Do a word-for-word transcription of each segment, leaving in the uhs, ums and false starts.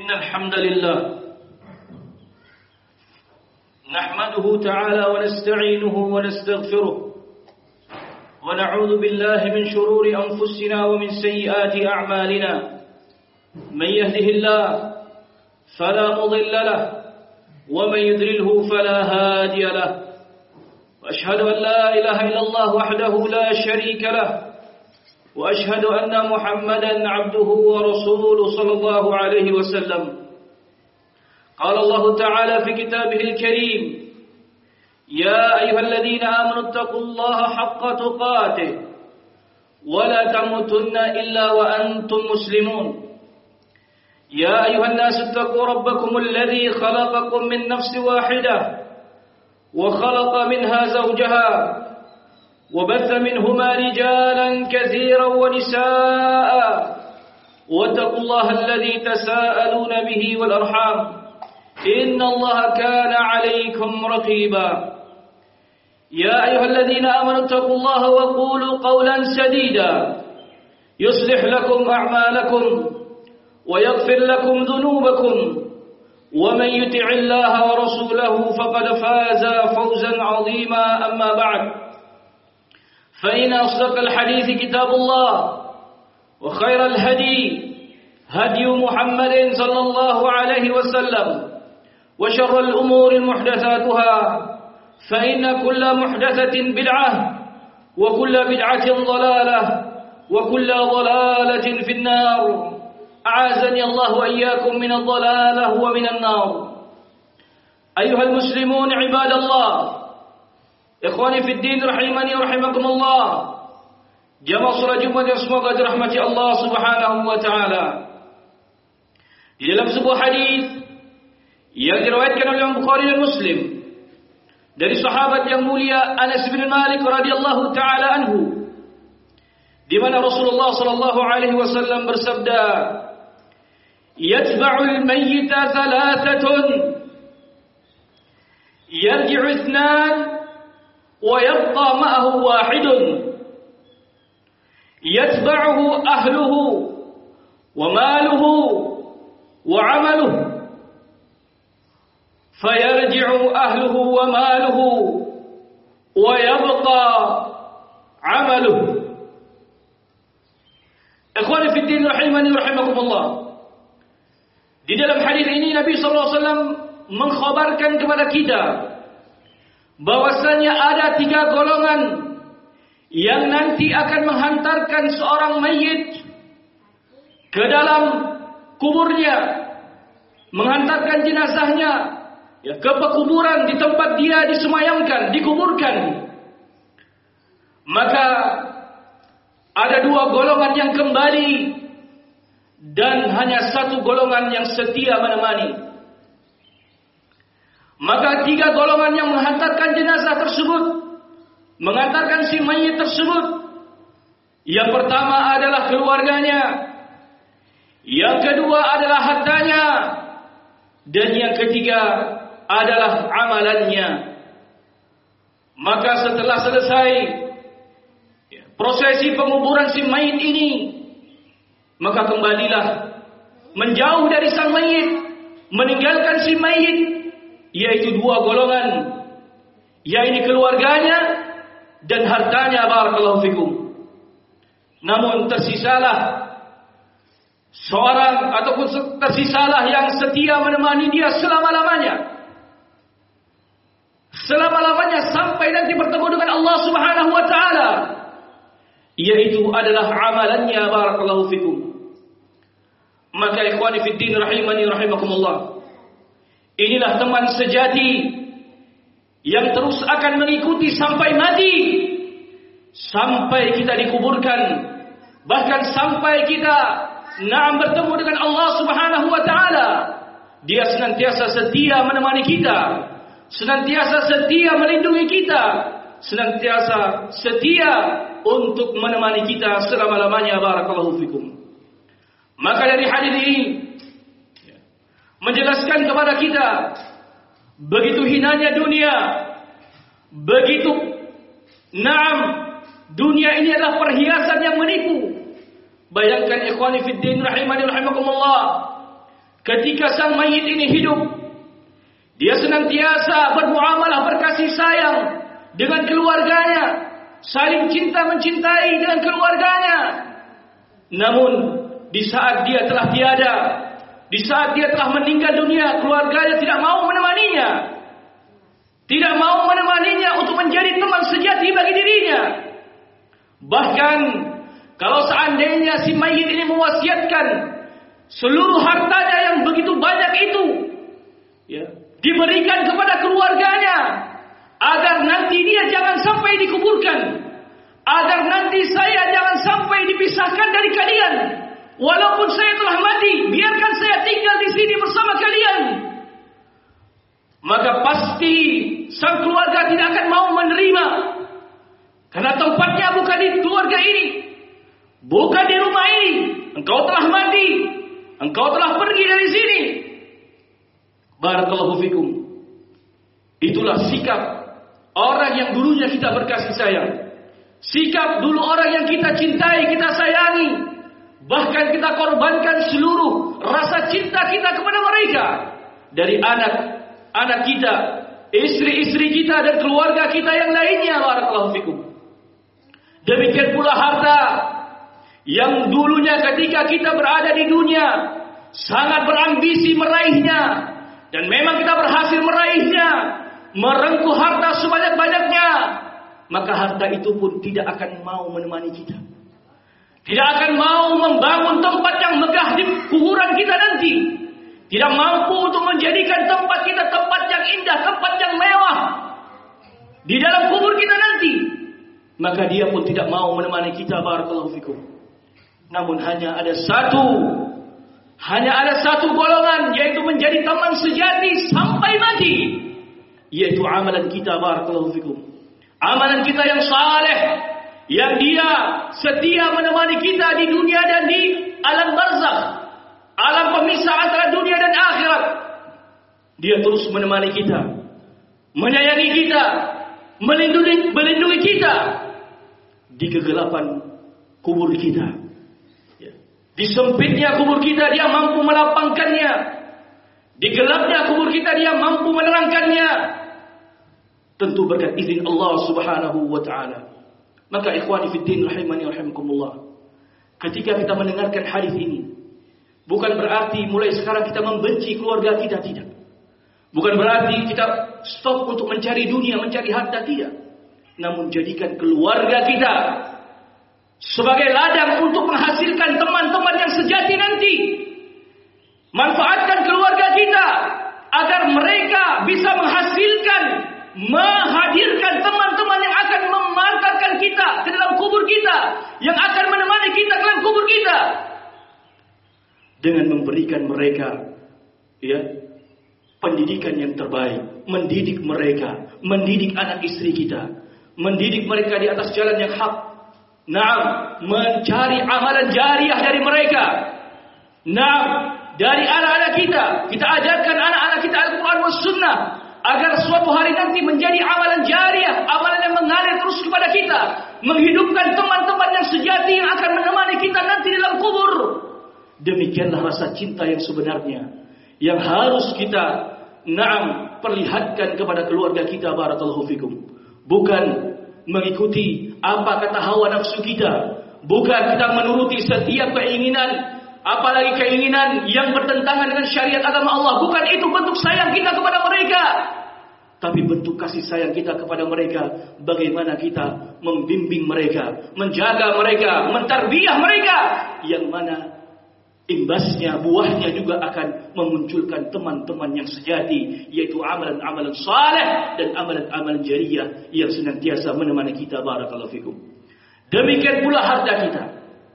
إن الحمد لله نحمده تعالى ونستعينه ونستغفره ونعوذ بالله من شرور أنفسنا ومن سيئات أعمالنا من يهده الله فلا مضل له ومن يضلله فلا هادي له وأشهد أن لا إله إلا الله وحده لا شريك له وأشهد أن محمدا عبده ورسوله صلى الله عليه وسلم قال الله تعالى في كتابه الكريم يا أيها الذين آمنوا اتقوا الله حق تقاته ولا تموتن إلا وأنتم مسلمون يا أيها الناس اتقوا ربكم الذي خلقكم من نفس واحدة وخلق منها زوجها وبث منهما رجالا كثيرا ونساء واتقوا الله الذي تساءلون به والأرحام إن الله كان عليكم رقيبا يا أيها الذين آمنوا اتقوا الله وقولوا قولا سديدا يصلح لكم أعمالكم ويغفر لكم ذنوبكم ومن يطع الله ورسوله فقد فاز فوزا عظيما أما بعد فإن أصدق الحديث كتاب الله وخير الهدي هدي محمد صلى الله عليه وسلم وشر الأمور محدثاتها فإن كل محدثة بدعة وكل بدعة ضلالة وكل ضلالة في النار أعاذني الله وإياكم من الضلالة ومن النار أيها المسلمون عباد الله Ikhwani fi din rahimani wa rahimakumullah. Jamaah salat Jumat yang semoga dirahmati Allah Subhanahu wa taala. Di dalam sebuah hadis yang diriwayatkan oleh Imam Bukhari dan Muslim dari sahabat yang mulia Anas bin Malik radhiyallahu taala anhu, di mana Rasulullah sallallahu alaihi wasallam bersabda, "Yatba'ul mayyita thalathatun, yarji'u ithnan ويبقى معه واحد يتبعه أهله وماله وعمله فيرجع أهله وماله ويبقى عمله." Ikhwani fi din rahimani rahimakumullah. Di dalam hadis ini Nabi sallallahu alaihi wasallam mengkhabarkan kepada kita bahwasanya ada tiga golongan yang nanti akan menghantarkan seorang mayit ke dalam kuburnya, menghantarkan jenazahnya ya, ke pekuburan di tempat dia disemayamkan, dikuburkan. Maka ada dua golongan yang kembali dan hanya satu golongan yang setia menemani. Maka tiga golongan yang menghantarkan jenazah tersebut, mengantarkan si mayit tersebut, yang pertama adalah keluarganya, yang kedua adalah hartanya, dan yang ketiga adalah amalannya. Maka setelah selesai prosesi penguburan si mayit ini, maka kembalilah menjauh dari sang mayit, meninggalkan si mayit, yaitu dua golongan, yaitu keluarganya dan hartanya. Barakallahu fikum. Namun tersisalah seorang ataupun tersisalah yang setia menemani dia selama-lamanya, selama-lamanya sampai nanti bertemu dengan Allah Subhanahu wa taala, yaitu adalah amalannya. Barakallahu fikum. Maka ikhwani fid din rahimani rahimakumullah, inilah teman sejati yang terus akan mengikuti sampai mati, sampai kita dikuburkan, bahkan sampai kita naam bertemu dengan Allah Subhanahu wa taala. Dia senantiasa setia menemani kita, senantiasa setia melindungi kita, senantiasa setia untuk menemani kita selama-lamanya. Barakallahu fikum. Maka dari hadis ini menjelaskan kepada kita begitu hinanya dunia, begitu naam dunia ini adalah perhiasan yang menipu. Bayangkan ikhwani fiddin rahimani rahimakumullah, ketika sang mayit ini hidup, dia senantiasa bermuamalah berkasih sayang dengan keluarganya, saling cinta mencintai dengan keluarganya. Namun di saat dia telah tiada, di saat dia telah meninggal dunia, keluarganya tidak mau menemaninya, tidak mau menemaninya untuk menjadi teman sejati bagi dirinya. Bahkan kalau seandainya si mayit ini mewasiatkan seluruh hartanya yang begitu banyak itu, ya, diberikan kepada keluarganya, agar nanti dia jangan sampai dikuburkan, agar nanti saya jangan sampai dipisahkan dari kalian, walaupun saya telah mati, biarkan saya tinggal di sini bersama kalian. Maka pasti sang keluarga tidak akan mau menerima, karena tempatnya bukan di keluarga ini, bukan di rumah ini. Engkau telah mati, engkau telah pergi dari sini. Barakallahu fikum. Itulah sikap orang yang dulunya kita berkasih sayang, sikap dulu orang yang kita cintai, kita sayangi, bahkan kita korbankan seluruh rasa cinta kita kepada mereka, dari anak-anak kita, istri-istri kita, dan keluarga kita yang lainnya. Barakallahu fikum. Demikian pula harta yang dulunya ketika kita berada di dunia sangat berambisi meraihnya, dan memang kita berhasil meraihnya, merengkuh harta sebanyak-banyaknya, maka harta itu pun tidak akan mau menemani kita, tidak akan mau membangun tempat yang megah di kuburan kita nanti, tidak mampu untuk menjadikan tempat kita tempat yang indah, tempat yang mewah di dalam kubur kita nanti, maka dia pun tidak mau menemani kita. Barakallahu fikum. Namun hanya ada satu, hanya ada satu golongan, yaitu menjadi teman sejati sampai mati, yaitu amalan kita. Barakallahu fikum. Amalan kita yang saleh, yang dia setia menemani kita di dunia dan di alam barzakh, alam pemisah antara dunia dan akhirat. Dia terus menemani kita, menyayangi kita, melindungi, melindungi kita di kegelapan kubur kita. Di sempitnya kubur kita dia mampu melapangkannya, di gelapnya kubur kita dia mampu menerangkannya, tentu berkat izin Allah Subhanahu wa taala. Maka ikhwani fiddin rahimani rahimakumullah, ketika kita mendengarkan hadis ini, bukan berarti mulai sekarang kita membenci keluarga kita, tidak. Bukan berarti kita stop untuk mencari dunia, mencari harta, tidak. Namun jadikan keluarga kita sebagai ladang untuk menghasilkan teman-teman yang sejati nanti. Manfaatkan keluarga kita agar mereka bisa menghasilkan, menghadirkan teman-teman yang akan mengantarkan kita ke dalam kubur kita, yang akan menemani kita ke dalam kubur kita, dengan memberikan mereka, ya, pendidikan yang terbaik, mendidik mereka, mendidik anak istri kita, mendidik mereka di atas jalan yang hak. Naam, mencari amalan jariah dari mereka. Naam, dari anak-anak kita, kita ajarkan anak-anak kita Al-Quran was Sunnah, agar suatu hari nanti menjadi amalan jariah, amalan yang mengalir terus kepada kita, menghidupkan teman-teman yang sejati yang akan menemani kita nanti dalam kubur. Demikianlah rasa cinta yang sebenarnya, yang harus kita naam perlihatkan kepada keluarga kita. Barakallahu fikum. Bukan mengikuti apa kata hawa nafsu kita, bukan kita menuruti setiap keinginan, apalagi keinginan yang bertentangan dengan syariat agama Allah. Bukan itu bentuk sayang kita kepada mereka, tapi bentuk kasih sayang kita kepada mereka, bagaimana kita membimbing mereka, menjaga mereka, mentarbiyah mereka, yang mana imbasnya, buahnya juga akan memunculkan teman-teman yang sejati, yaitu amalan-amalan saleh dan amalan-amalan jariyah yang senantiasa menemani kita. Barakallahu fikum. Demikian pula harta kita.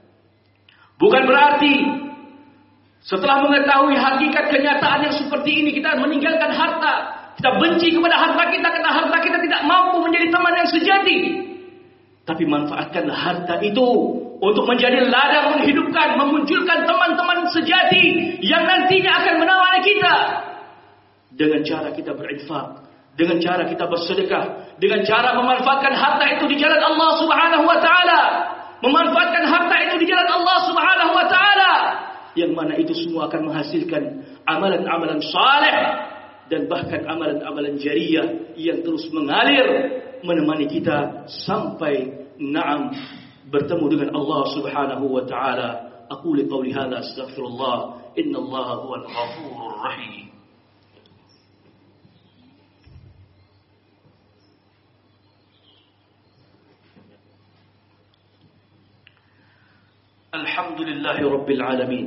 Bukan berarti setelah mengetahui hakikat kenyataan yang seperti ini kita meninggalkan harta, kita benci kepada harta kita karena harta kita tidak mampu menjadi teman yang sejati. Tapi manfaatkanlah harta itu untuk menjadi ladang menghidupkan, memunculkan teman-teman sejati yang nantinya akan menemani kita. Dengan cara kita berinfak, dengan cara kita bersedekah, dengan cara memanfaatkan harta itu di jalan Allah Subhanahu wa taala, memanfaatkan harta itu di jalan Allah Subhanahu wa taala, yang mana itu semua akan menghasilkan amalan-amalan saleh dan bahkan amalan-amalan jariyah yang terus mengalir menemani kita sampai na'am bertemu dengan Allah Subhanahu wa taala. Aqulu qawli hadza astaghfirullah innallaha huwal ghafurur rahim. Alhamdulillahi rabbil alamin.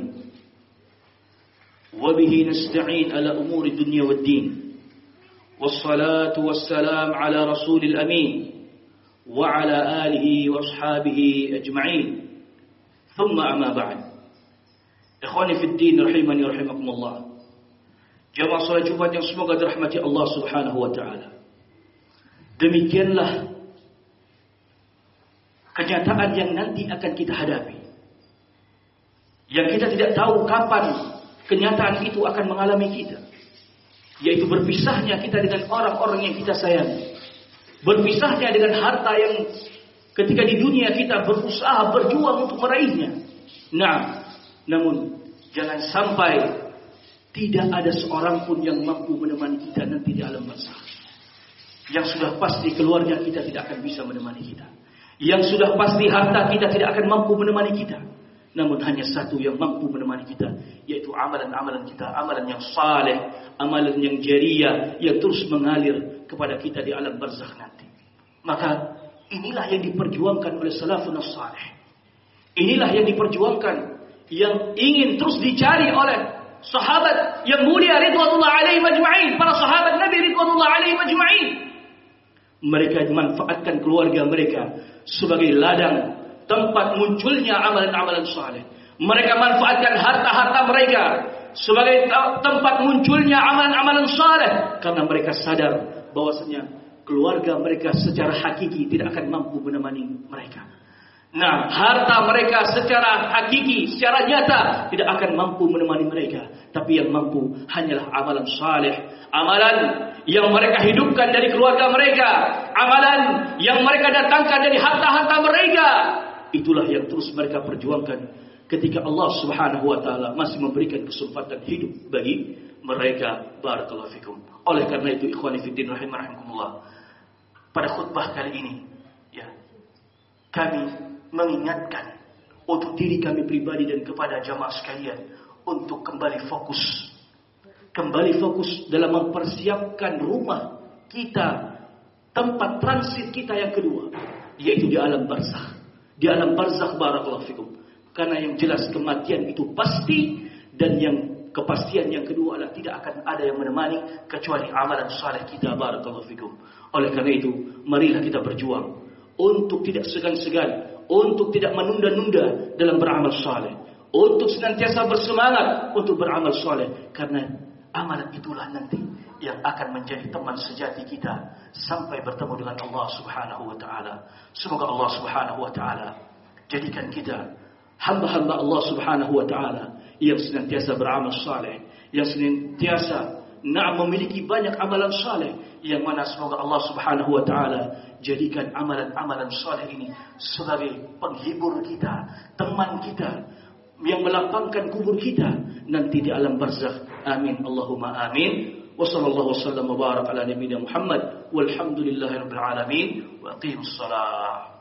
وبه نستعين على أمور الدنيا والدين والصلاة والسلام على رسول الأمين وعلى آله وأصحابه أجمعين ثم أما بعد إخواني في الدين رحمني رحمكم الله. Jamaah salat Jumat yang semoga dirahmati Allah Subhanahu wa taala. Demikianlah kenyataan yang nanti akan kita hadapi. Yang kita tidak tahu kapan kenyataan itu akan mengalami kita, yaitu berpisahnya kita dengan orang-orang yang kita sayangi, berpisahnya dengan harta yang ketika di dunia kita berusaha berjuang untuk meraihnya. Nah, namun jangan sampai tidak ada seorang pun yang mampu menemani kita nanti di alam barzakh. Yang sudah pasti keluarga kita tidak akan bisa menemani kita. Yang sudah pasti harta kita tidak akan mampu menemani kita. Namun hanya satu yang mampu menemani kita, yaitu amalan-amalan kita, amalan yang saleh, amalan yang jariyah, yang terus mengalir kepada kita di alam barzakh nanti. Maka inilah yang diperjuangkan oleh salafun saleh. Inilah yang diperjuangkan, yang ingin terus dicari oleh sahabat yang mulia ridwanullah alaihim ajma'in, para sahabat Nabi ridwanullah alaihim ajma'in. Mereka memanfaatkan keluarga mereka sebagai ladang tempat munculnya amalan-amalan saleh. Mereka manfaatkan harta-harta mereka sebagai tempat munculnya amalan-amalan saleh, karena mereka sadar bahwasanya keluarga mereka secara hakiki tidak akan mampu menemani mereka. Nah, harta mereka secara hakiki, secara nyata tidak akan mampu menemani mereka, tapi yang mampu hanyalah amalan saleh, amalan yang mereka hidupkan dari keluarga mereka, amalan yang mereka datangkan dari harta-harta mereka. Itulah yang terus mereka perjuangkan ketika Allah Subhanahu wa taala masih memberikan kesempatan hidup bagi mereka. Barakallahu fikum. Oleh karena itu ikhwani fiddin rahimakumullah, pada khutbah kali ini ya, kami mengingatkan untuk diri kami pribadi dan kepada jamaah sekalian untuk kembali fokus. Kembali fokus dalam mempersiapkan rumah kita, tempat transit kita yang kedua, yaitu di alam barzakh. Di alam barzakh, barakallahu fikum. Karena yang jelas kematian itu pasti, dan yang kepastian yang kedua adalah tidak akan ada yang menemani kecuali amalan saleh kita, barakallahu fikum. Oleh karena itu, marilah kita berjuang untuk tidak segan-segan, untuk tidak menunda-nunda dalam beramal saleh, untuk senantiasa bersemangat untuk beramal saleh, karena amalan itulah nanti yang akan menjadi teman sejati kita sampai bertemu dengan Allah Subhanahu wa taala. Semoga Allah Subhanahu wa taala jadikan kita hamba-hamba Allah Subhanahu wa taala yang senantiasa beramal saleh, yang senantiasa nak memiliki banyak amalan saleh, yang mana semoga Allah Subhanahu wa taala jadikan amalan-amalan saleh ini sebagai penghibur kita, teman kita yang melapangkan kubur kita nanti di alam barzakh. Amin Allahumma amin. وصلى الله وسلم وبارك على نبينا محمد والحمد لله رب العالمين وأقيموا الصلاة.